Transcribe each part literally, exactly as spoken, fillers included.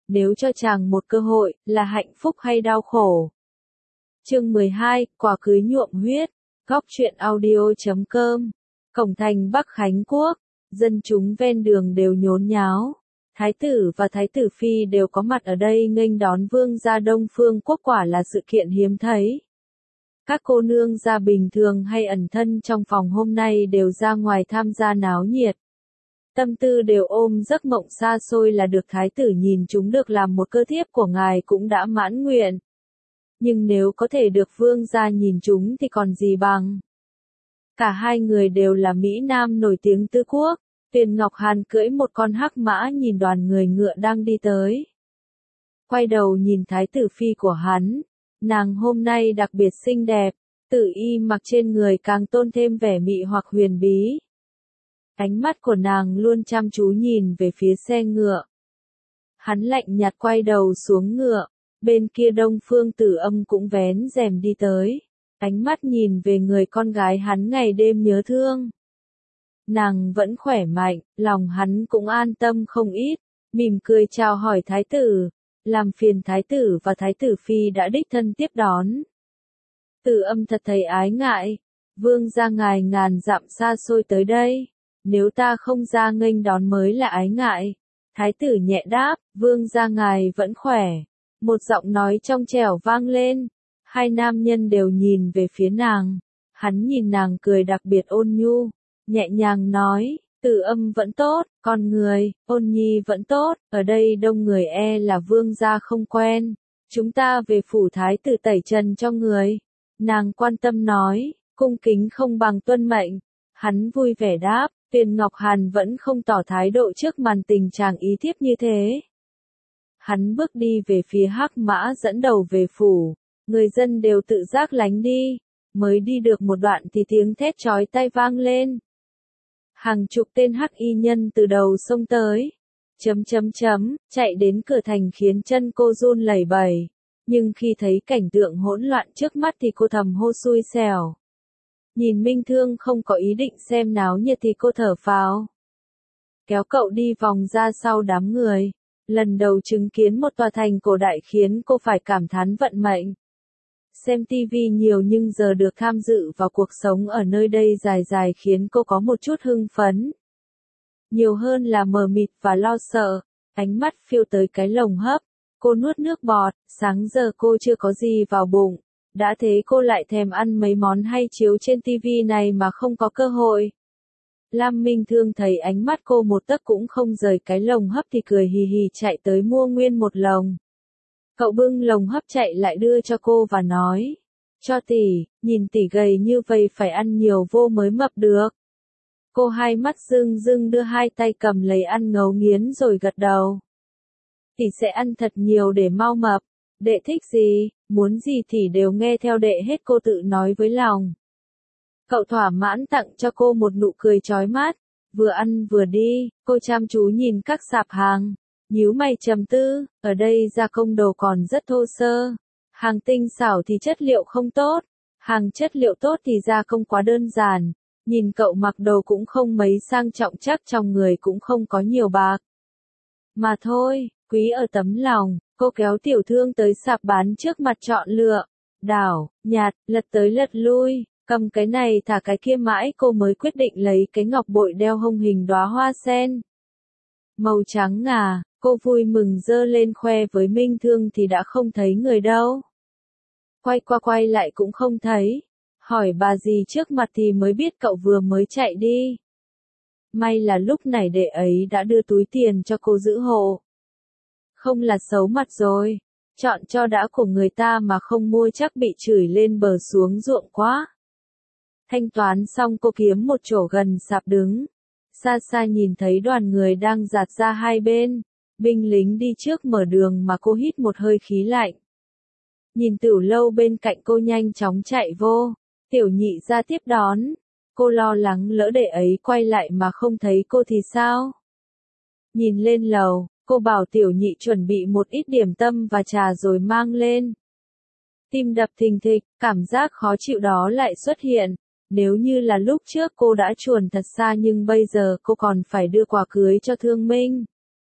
nếu cho chàng một cơ hội, là hạnh phúc hay đau khổ? Chương mười hai, quà cưới nhuộm huyết, góc truyện audio chấm com. Cổng thành Bắc Khánh Quốc, dân chúng ven đường đều nhốn nháo. Thái tử và thái tử phi đều có mặt ở đây nghênh đón vương gia Đông Phương Quốc, quả là sự kiện hiếm thấy. Các cô nương gia bình thường hay ẩn thân trong phòng hôm nay đều ra ngoài tham gia náo nhiệt. Tâm tư đều ôm giấc mộng xa xôi là được thái tử nhìn chúng được làm một cơ thiếp của ngài cũng đã mãn nguyện. Nhưng nếu có thể được vương gia nhìn chúng thì còn gì bằng. Cả hai người đều là Mỹ Nam nổi tiếng tứ quốc. Tuyền Ngọc Hàn cưỡi một con hắc mã nhìn đoàn người ngựa đang đi tới. Quay đầu nhìn thái tử phi của hắn. Nàng hôm nay đặc biệt xinh đẹp, tử y mặc trên người càng tôn thêm vẻ mị hoặc huyền bí. Ánh mắt của nàng luôn chăm chú nhìn về phía xe ngựa. Hắn lạnh nhạt quay đầu xuống ngựa, bên kia Đông Phương Tử Âm cũng vén rèm đi tới. Ánh mắt nhìn về người con gái hắn ngày đêm nhớ thương. Nàng vẫn khỏe mạnh, lòng hắn cũng an tâm không ít, mỉm cười chào hỏi thái tử, làm phiền thái tử và thái tử phi đã đích thân tiếp đón. Tử Âm thật thấy ái ngại, vương gia ngài ngàn dặm xa xôi tới đây, nếu ta không ra nghênh đón mới là ái ngại. Thái tử nhẹ đáp, vương gia ngài vẫn khỏe. Một giọng nói trong trẻo vang lên, hai nam nhân đều nhìn về phía nàng, hắn nhìn nàng cười đặc biệt ôn nhu. Nhẹ nhàng nói, Tử Âm vẫn tốt, con người, Ôn Nhi vẫn tốt, ở đây đông người e là vương gia không quen. Chúng ta về phủ thái tử tẩy trần cho người. Nàng quan tâm nói, cung kính không bằng tuân mệnh. Hắn vui vẻ đáp, Tuyền Ngọc Hàn vẫn không tỏ thái độ trước màn tình chàng ý thiếp như thế. Hắn bước đi về phía hắc mã dẫn đầu về phủ, người dân đều tự giác lánh đi. Mới đi được một đoạn thì tiếng thét chói tai vang lên. Hàng chục tên hắc y nhân từ đầu sông tới, chấm chấm chấm, chạy đến cửa thành khiến chân cô run lẩy bẩy. Nhưng khi thấy cảnh tượng hỗn loạn trước mắt thì cô thầm hô xui xẻo. Nhìn Minh Thương không có ý định xem náo nhiệt thì cô thở phào. Kéo cậu đi vòng ra sau đám người. Lần đầu chứng kiến một tòa thành cổ đại khiến cô phải cảm thán vận mệnh. Xem tivi nhiều nhưng giờ được tham dự vào cuộc sống ở nơi đây dài dài khiến cô có một chút hưng phấn. Nhiều hơn là mờ mịt và lo sợ, ánh mắt phiêu tới cái lồng hấp, cô nuốt nước bọt, sáng giờ cô chưa có gì vào bụng, đã thế cô lại thèm ăn mấy món hay chiếu trên tivi này mà không có cơ hội. Lam Minh Thương thấy ánh mắt cô một tấc cũng không rời cái lồng hấp thì cười hì hì chạy tới mua nguyên một lồng. Cậu bưng lồng hấp chạy lại đưa cho cô và nói, cho tỷ, nhìn tỷ gầy như vậy phải ăn nhiều vô mới mập được. Cô hai mắt rưng rưng đưa hai tay cầm lấy ăn ngấu nghiến rồi gật đầu. Tỷ sẽ ăn thật nhiều để mau mập, đệ thích gì, muốn gì thì đều nghe theo đệ hết, cô tự nói với lòng. Cậu thỏa mãn tặng cho cô một nụ cười chói mắt, vừa ăn vừa đi, cô chăm chú nhìn các sạp hàng. Nhíu mày trầm tư, ở đây gia công đồ còn rất thô sơ. Hàng tinh xảo thì chất liệu không tốt, hàng chất liệu tốt thì gia công quá đơn giản. Nhìn cậu mặc đồ cũng không mấy sang trọng, chắc trong người cũng không có nhiều bạc. Mà thôi, quý ở tấm lòng, cô kéo tiểu thương tới sạp bán trước mặt chọn lựa. Đảo, nhạt, lật tới lật lui, cầm cái này thả cái kia mãi cô mới quyết định lấy cái ngọc bội đeo hông hình đóa hoa sen. Màu trắng ngà. Cô vui mừng giơ lên khoe với Minh Thương thì đã không thấy người đâu. Quay qua quay lại cũng không thấy. Hỏi bà dì trước mặt thì mới biết cậu vừa mới chạy đi. May là lúc này đệ ấy đã đưa túi tiền cho cô giữ hộ. Không là xấu mặt rồi. Chọn cho đã của người ta mà không mua chắc bị chửi lên bờ xuống ruộng quá. Thanh toán xong cô kiếm một chỗ gần sạp đứng. Xa xa nhìn thấy đoàn người đang dạt ra hai bên. Binh lính đi trước mở đường mà cô hít một hơi khí lạnh. Nhìn Tửu Lâu bên cạnh cô nhanh chóng chạy vô, Tiểu Nhị ra tiếp đón. Cô lo lắng lỡ đệ ấy quay lại mà không thấy cô thì sao? Nhìn lên lầu, cô bảo Tiểu Nhị chuẩn bị một ít điểm tâm và trà rồi mang lên. Tim đập thình thịch, cảm giác khó chịu đó lại xuất hiện. Nếu như là lúc trước cô đã chuồn thật xa nhưng bây giờ cô còn phải đưa quà cưới cho Thương Minh.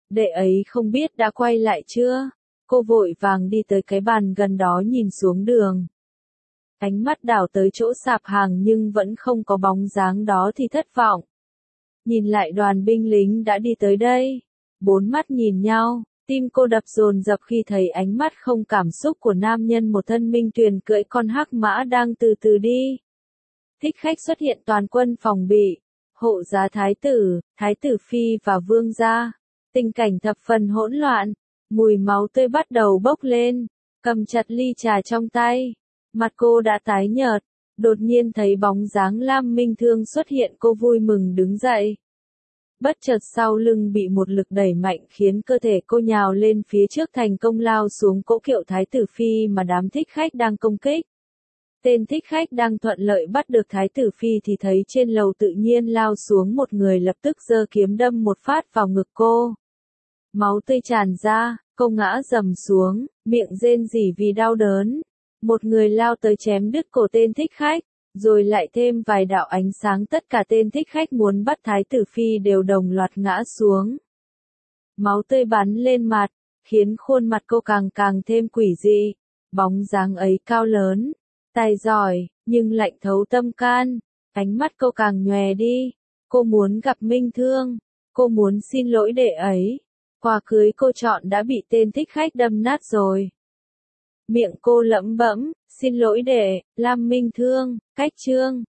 Đệ ấy không biết đã quay lại chưa? Cô vội vàng đi tới cái bàn gần đó nhìn xuống đường. Ánh mắt đảo tới chỗ sạp hàng nhưng vẫn không có bóng dáng đó thì thất vọng. Nhìn lại đoàn binh lính đã đi tới đây. Bốn mắt nhìn nhau, tim cô đập dồn dập khi thấy ánh mắt không cảm xúc của nam nhân một thân minh tuyền cưỡi con hắc mã đang từ từ đi. Thích khách xuất hiện toàn quân phòng bị, hộ giá thái tử, thái tử phi và vương gia. Tình cảnh thập phần hỗn loạn, mùi máu tươi bắt đầu bốc lên, cầm chặt ly trà trong tay. Mặt cô đã tái nhợt, đột nhiên thấy bóng dáng Lam Minh Thương xuất hiện cô vui mừng đứng dậy. Bất chợt sau lưng bị một lực đẩy mạnh khiến cơ thể cô nhào lên phía trước thành công lao xuống cỗ kiệu thái tử phi mà đám thích khách đang công kích. Tên thích khách đang thuận lợi bắt được thái tử phi thì thấy trên lầu tự nhiên lao xuống một người lập tức giơ kiếm đâm một phát vào ngực cô. Máu tươi tràn ra, cô ngã rầm xuống, miệng rên rỉ vì đau đớn. Một người lao tới chém đứt cổ tên thích khách, rồi lại thêm vài đạo ánh sáng tất cả tên thích khách muốn bắt thái tử phi đều đồng loạt ngã xuống. Máu tươi bắn lên mặt, khiến khuôn mặt cô càng càng thêm quỷ dị. Bóng dáng ấy cao lớn, tài giỏi, nhưng lạnh thấu tâm can. Ánh mắt cô càng nhòe đi. Cô muốn gặp Minh Thương. Cô muốn xin lỗi đệ ấy. Quà cưới cô chọn đã bị tên thích khách đâm nát rồi. Miệng cô lẩm bẩm, xin lỗi đệ, Lam Minh Thương, cách chương.